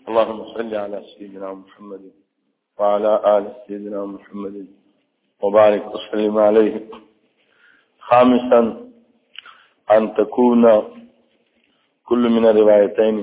اللهم صل على سيدنا محمد وعلى آل سيدنا محمد وبارك وسلم عليه. خامسا أن تكون كل من الروايتين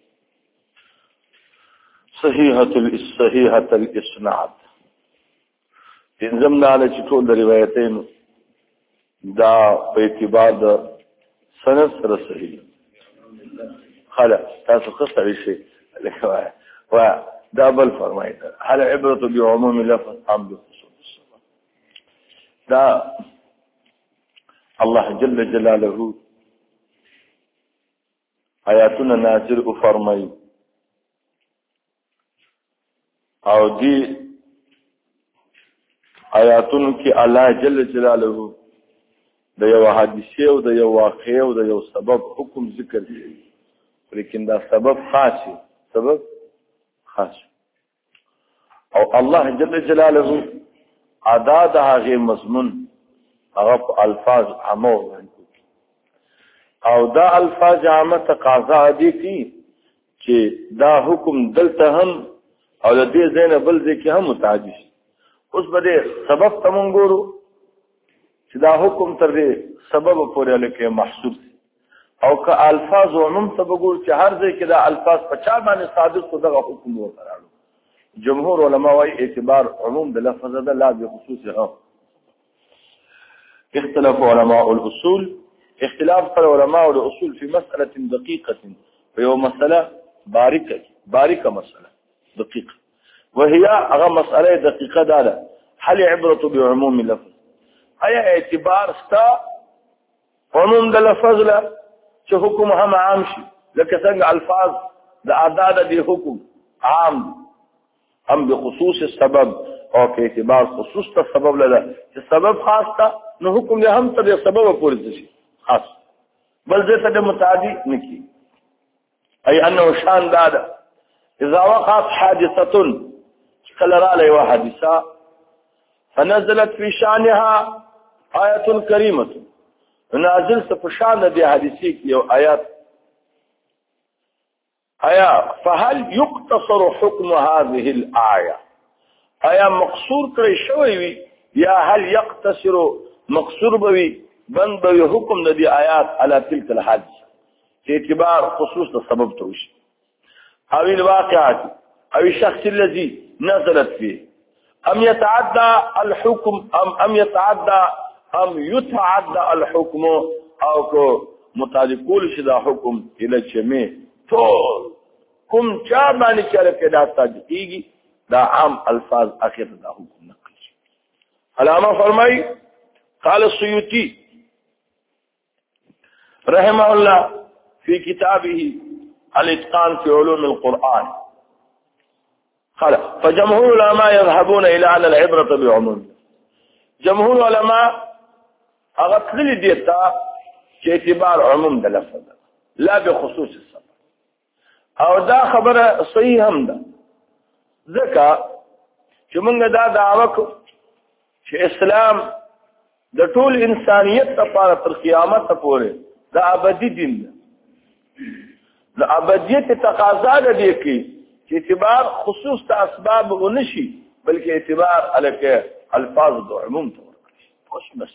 صحيحة الإسناد. انزمنا على چطول الروايتين دا باعتبار دا سند سره صحیح. خلا تاسو خسر شيء لك ودا بل فرمایت هل عبرة بعموم لفظ ام بخصوص السبب. دا الله جل جلاله آیاتنا نازل فرمای او دی آیاتونو کې الله جل جلاله د یو حادثه او د یو واقعه او د یو سبب حکم ذکر کوي، لیکن دا سبب خاص او الله جل جلاله ادا د هغه مضمون هغه الفاظ عامه او دا الفاظ عامه تقاضا دي چې دا حکم دلته هم او د دې زینب بل ځکه هم متعدی شي. اوس به سبب تمونګورو چې دا حکم تر دې سبب پورې لکه محصور او که الفاظ عموم سبقول چې هر ځای کې دا الفاظ په چا باندې صادق شو دغه حکم وکړو. جمهور علما وايي اعتبار عموم د لفظ ده لا بخصوصه. اختلاف علماء الاصول اختلاف علماء الاصول في مسألة دقيقة وهي مسألة باریکه مسألة دقيقة وهي اغا مسألة دقيقة ده هل عبرة بعموم لفظ ایا اعتبار ستا عموم د لفظ له چې حکم هم عام شي لکه څنګه الفاظ د اعداد دي حکم عام هم بخصوص السبب او په اعتبار خصوص ته سبب لده چې سبب خاص تا نو حکم له هم ته سبب پورې شي خاص بل ځکه د متعدی نکی اي انه شان داده اذا وقعت حادثه کله را لې حادثه فنزلت في شانها آية كريمة نازل سفشان دي حديثي يو آيات فهل يقتصر حكم هذه الآية مقصور كري شوي يا هل يقتصر مقصور بوي بند بوي حكم دي آيات على تلك الحادثة في اعتبار خصوص السبب توشي أو الواقعات أو الشخص الذي نزلت فيه أم يتعدى الحكم أم يتعدى الحكم أو متعلقول شدا حكم إلى الجميع طول كم جامعني كالك دا تاجئيگي دا عام الفاظ أخير دا حكم نقل. علامة فرمائي قال السيوطي رحمه الله في كتابه الاتقان في علوم القرآن قال فجمهور العلماء يذهبون إلى أن العبرة بعموم. جمهور العلماء أغطل ديتا اعتبار عموم ده لفظ لا بخصوص السبب او دا خبره صحیح هم ده ځکه چې موږ دا دعوه کوو چې اسلام د ټول انسانیت لپاره تر قیامت پورې د ابدي دین ده. د ابدیت تقاضا ده دي کې چې اعتبار خصوص ته اسباب ونشي بلکې اعتبار الکه الفاظ د عموم ته ورکړي. خوش بس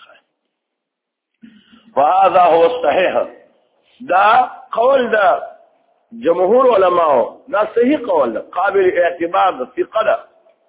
وهذا هو الصحيح. دا قول دا جمهور علماء دا صحیح قول دا قابل اعتبار دا ثقه دا.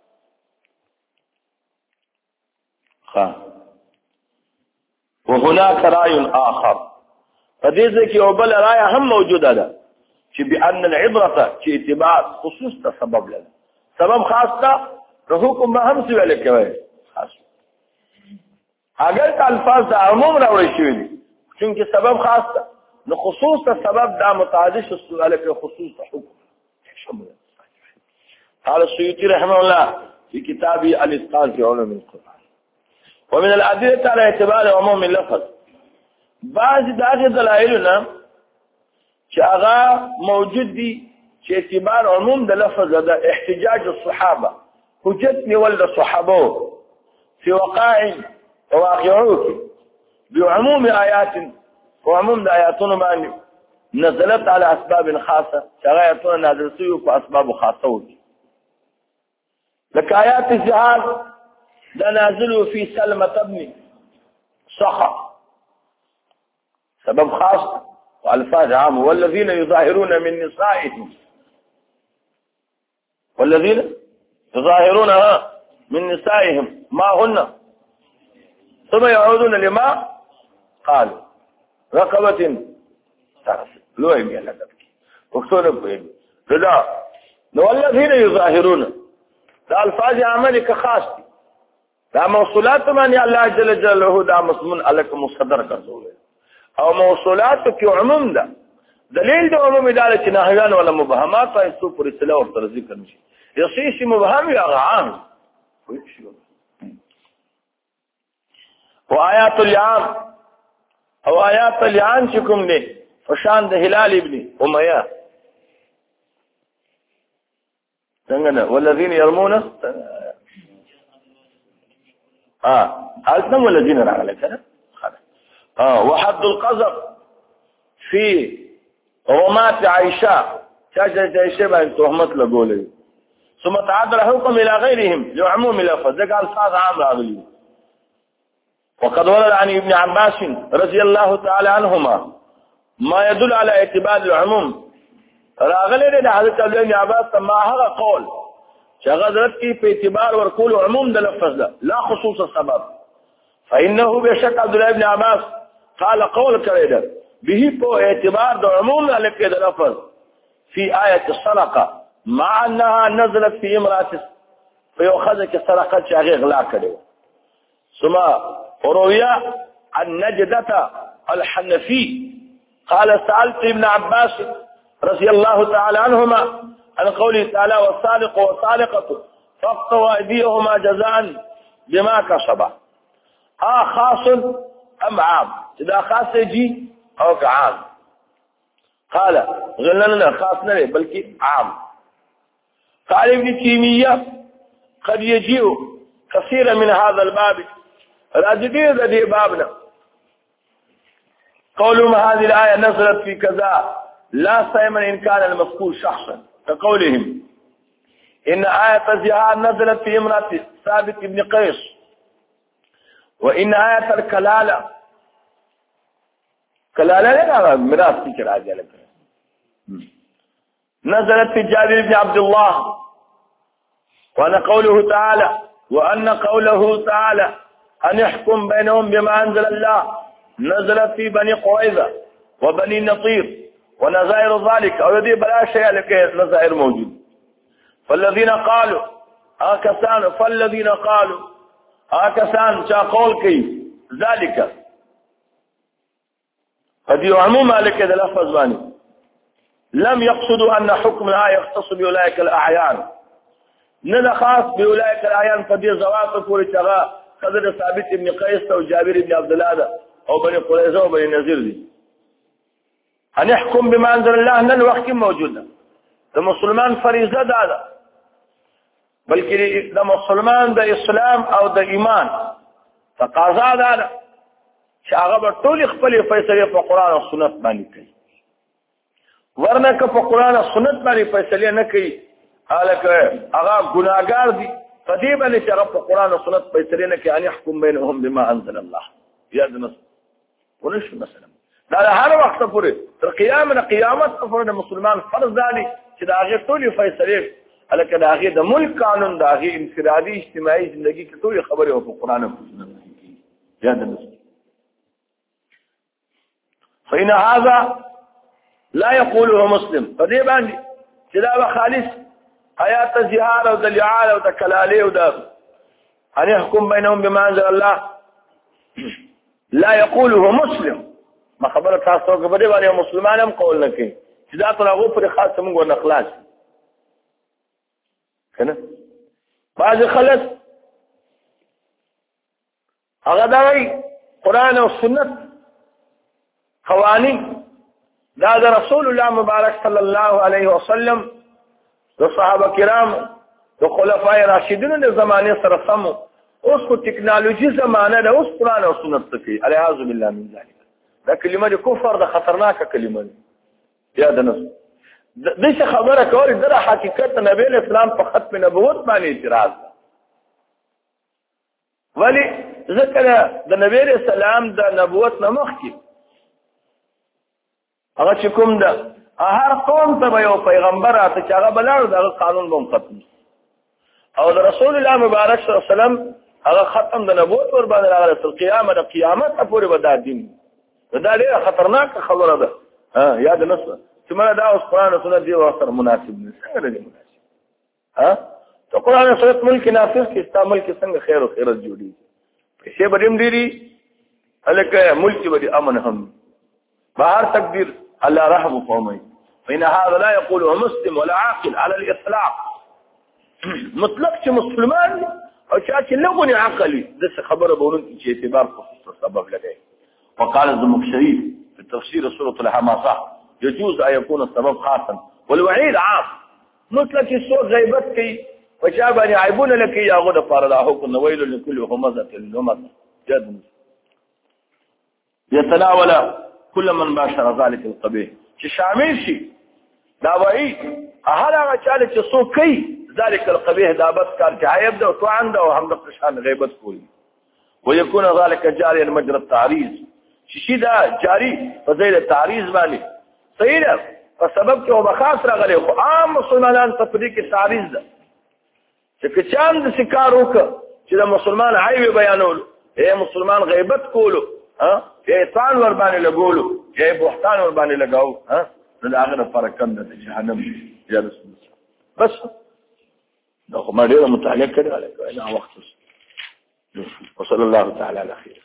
وهناك رأي آخر فدیزه کی او بل رأي هم موجوده ده چې بأن العبرة چې اعتبار خصوص تا سبب لده سبب خاص تا حکم ما هم سوی لکوي خاص اگر که الفاظ دا عموم راوړی شوی دي چونکه سبب خاص تا نو خصوص تا سبب دا متعدد السؤال کې خصوص تا حکم. قال السيوطي رحمه الله في كتابه الاتقان في علوم القرآن ومن الأدلة على اعتبار عموم اللفظ بعض داغه دلایلونه چې هغه موجود دي چې اعتبار عموم د لفظ د احتجاج الصحابه حجت نیول د صحابه في واقعو بعموم آيات وعموم د آیاتونو باندې نزلت على اسباب خاصه شغایتونه نازل شوی په اسباب خاصه وي لك آيات الجهاد ده نازل في سلمة ابن صخر سبب خاص والفاظ عام والذين يظاهرون من نسائهم والذين يظاهرون من نسائهم ما هن ثم يعودون لما قالوا رقبة لو يمي الله تبكي وكتونا بهم فدا والذين يظاهرون دا الفاظ عملك خاص دي دا موصولات من الله جل جلاله دا مضمون الک مصدر ګرځول او موصولات کې عموم ده دلیل د عموم اداره چې نهیان ولا مبهمات فایسو پر اصطلاح او تر ذکر نشي يصيش مبهم یا عام وآيات اليعام او آيات اليعام چې کوم دي فشان د هلال ابن اميه څنګه والذين يرمون التم والذين راغله كده وحد القذف في رمات عائشه شاشه عائشه باندې تهمت لګولې ثم تعدل حكم الى غيرهم لعموم اللفظ ذكر الفاظ عام راغلي وقد ورد عن ابن عباس رضي الله تعالى عنهما ما يدل على اعتبار العموم راغله د حضرت ابن عباس ما هغه قول چې غذرت کی په اعتبار ورکول عموم د لفظ ده لا خصوص السبب فانه بشك عبد الله بن عباس قال قول كريده به په اعتبار د عموم لکه د لفظ في آية الصدقه مع انها نزلت في امراه فيؤخذ كسرقه شاغي غلا کړي ثم رويا عن نجدة الحنفي قال سألت ابن عباس رضي الله تعالى عنهما عن قوله تعالى والسارق والسارقة فاقطعوا أيديهما جزاء بما كسبا خاص أم عام إذا خاص يجي أو كعام قال غلنا خاص نري بلكي عام قال ابن تيمية قد يجيء كثيرا من هذا الباب راجدين ذي بابنا قولهم هذه الآية نزلت في كذا لا سيما إن كان المذكور شخصا كقولهم إن آية الجهاد نزلت في امرأة ثابت بن قيس وإن آية الكلالة كلالة ميراث فكر عجلة نزلت في جابر بن عبد الله وأن قوله تعالى أن يحكم بينهم بما أنزل الله نزلت في بني قريظة وبني نطير ونظائر ذلك أو يدي بلا شيء لكي نظائر موجود فالذين قالوا آكسان شاقول كي ذلك قد يعموم لك ذا لفظ باني لم يقصدوا أن حكم الآية يختص بأولئك الأعيان نذا خاص بأولئك الأعيان قد يزوات فور تغاء قدر ثابت ابن قيس وجابر بن عبد الله او بني قريظه وبني نذير دي ان يحكم بما انزل الله نن وخت موجوده د مسلمان فریضه ده بلکې د مسلمان د اسلام او د ایمان تقاضا ده چې هغه ټول خپل فیصله په قران او سنت باندې کوي ورنه که په قران او سنت باندې فیصله نه کوي الکه هغه ګناګار دي فديبا لشرف القرآن والسنة بيترين كأن يحكم بينهم بما أنزل الله يأذن ونش مثلا لا هذا وقت فرد القيامة قيامة فرد المسلمان فرض ذلك كده غير طولي فيسرير على كده غير ده ملك قانون ده غير انفرادي اجتماعي زندگي كطولي خبره في القرآن والسنة يأذن فإن هذا لا يقوله مسلم فديبا كده خالص آيات الزهار او دلعال او دكلالي او أن يحكم بينهم بما أنزل الله لا يقوله مسلم ما خبرت خاصة قبل وأن مسلمان هم قول لك إذا طلعوا في خاصة من قول نخلاص كنا بعض خلص أغداري قرآن والسنة قوانين هذا رسول الله مبارك صلى الله عليه وسلم د صحابه کرام د خلفای راشدین د زمانه سره سم اوس کو ټکنالوژي زمانه ده اوس قرآن او سنت ته الیاذ بالله من ذلک دا کلمه د کفر د خطرناک کلمه ده یا د نس دغه خبره کول د حقیقت نبی اسلام په ختم نبوت باندې اعتراض ولی ذکر د نبی اسلام د نبوت نه مخکې هغه چې کوم ده هر قوم ته یو پیغمبر راته چې هغه بلاړو دغه قانون به ختم او د رسول الله مبارک صلی الله علیه وسلم هغه ختم د نبوت ور باندې راغله تر قیامت پورې به دا دین دا ډیره خطرناکه خبره ده یاد نسه چې مله دا اوس قرآن او سنت دی ورسره مناسب نه څنګه دی مناسب ته قرآن او سنت ملک نافذ کې استعمال کې څنګه خیر او خیرت جوړي پیسې بدیم دیری الکه ملک به امن هم بهر تقدیر الله رحم قومي فإن هذا لا يقوله مسلم ولا عاقل على الإطلاق مطلق چې مسلمان او چې لغوني عقلي د خبره بولون چې اعتبار خصوص سبب لګي وقال الزمخشري في تفسير سورة الحماسة يجوز أن يكون السبب خاصا والوعيد عام مطلق الصوت غيبت كي وشابه يعيبون لك يا غدا فارداهوكم ويل لكل همزة لمزة جد يتناول كل من باشر ذلك القبيح شامل شيء دا وعيد هل هغه چاله چې څوک کوي ذلك القبيح دا بس کار چې يبدا تو عنده او هم د قشان غیبت کوي ويكون ذلك جاريا مجرى التعريض شي دا جاری فضیل تعریض باندې صحیح ده په سبب کې او بخاص راغلی خو عام مسلمانان په دې کې تعریض ده چې چاند شکار وکړه چې د مسلمان عیب بیانول اے مسلمان غیبت کولو شیطان ور باندې لګولو چې بهتان ور باندې لګاو دا هغه فرق کم ده جهنم یا رسول بس دا خو ما ډیره متعلق کړه علیه وخت وصلی الله تعالی علی خیر